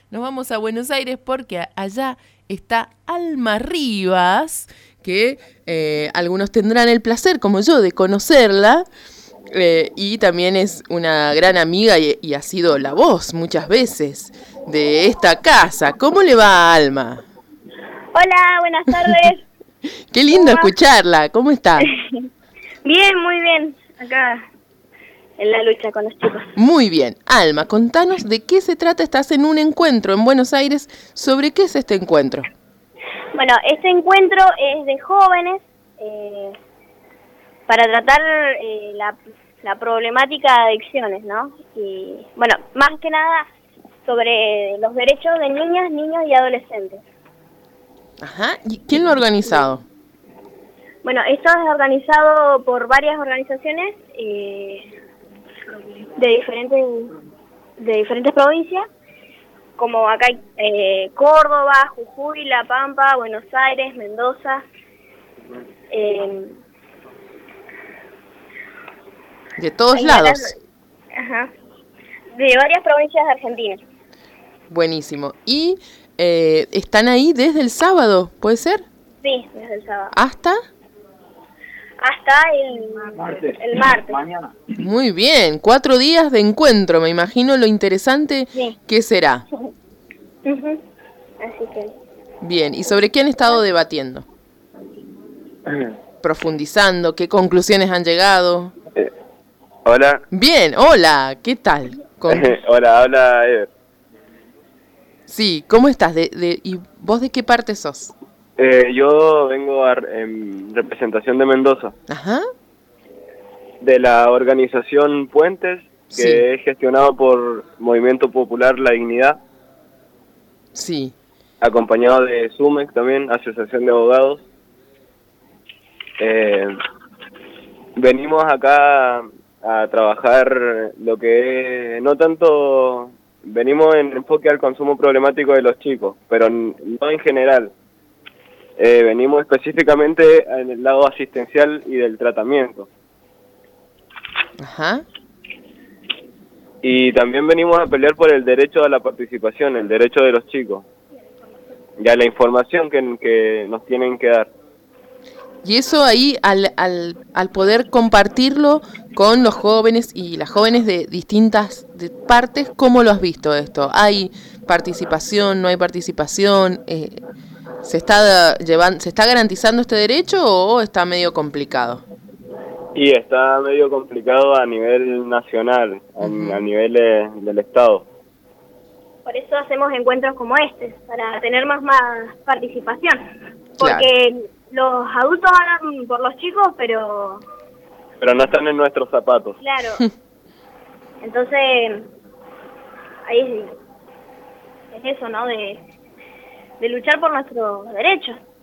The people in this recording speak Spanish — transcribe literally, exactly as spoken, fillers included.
nos vamos a Buenos Aires porque allá está Alma Rivas, que eh, algunos tendrán el placer, como yo, de conocerla. Eh, y también es una gran amiga y, y ha sido la voz muchas veces de esta casa. ¿Cómo le va a Alma? Hola, buenas tardes. Qué lindo escucharla. ¿Cómo está? Bien, muy bien. Acá en la lucha con los chicos. Muy bien. Alma, contanos de qué se trata. Estás en un encuentro en Buenos Aires. ¿Sobre qué es este encuentro? Bueno, este encuentro es de jóvenes eh, para tratar eh, la, la problemática de adicciones, ¿no? Y bueno, más que nada sobre los derechos de niñas, niños y adolescentes. Ajá. ¿Y quién lo ha organizado? Bueno, esto es organizado por varias organizaciones eh, de diferentes de diferentes provincias, como acá hay eh, Córdoba, Jujuy, La Pampa, Buenos Aires, Mendoza. Eh, de todos lados. Varias, ajá, de varias provincias de Argentina. Buenísimo. ¿Y eh, están ahí desde el sábado, puede ser? Sí, desde el sábado. ¿Hasta? Hasta el martes. El martes. Mañana. Muy bien, cuatro días de encuentro, me imagino lo interesante sí. que será. Uh-huh. Así que. Bien, ¿y sobre qué han estado debatiendo? Profundizando, ¿qué conclusiones han llegado? Eh, hola. Bien, hola, ¿qué tal? Con... hola, habla Eder. Sí, ¿cómo estás? De, de, ¿Y vos de qué parte sos? Eh, yo vengo a, en representación de Mendoza. Ajá. De la organización Puentes, que sí. es gestionado por Movimiento Popular La Dignidad. Sí. Acompañado de SUMEC también, Asociación de Abogados. Eh, venimos acá a trabajar lo que es, no tanto, venimos en enfoque al consumo problemático de los chicos, pero no en general. Eh, venimos específicamente en el lado asistencial y del tratamiento. Ajá. Y también venimos a pelear por el derecho a la participación, el derecho de los chicos, y a la información que, que nos tienen que dar. Y eso ahí, al, al, al poder compartirlo con los jóvenes y las jóvenes de distintas de partes, ¿cómo lo has visto esto? ¿Hay participación, no hay participación? Eh, ¿se está llevando, se está garantizando este derecho o está medio complicado? Y está medio complicado a nivel nacional, uh-huh. a, a nivel de, del Estado. Por eso hacemos encuentros como este, para tener más, más participación. Porque claro. Los adultos hablan por los chicos, pero... Pero no están en nuestros zapatos. Claro. Entonces, ahí es eso, ¿no? De, de luchar por nuestros derechos.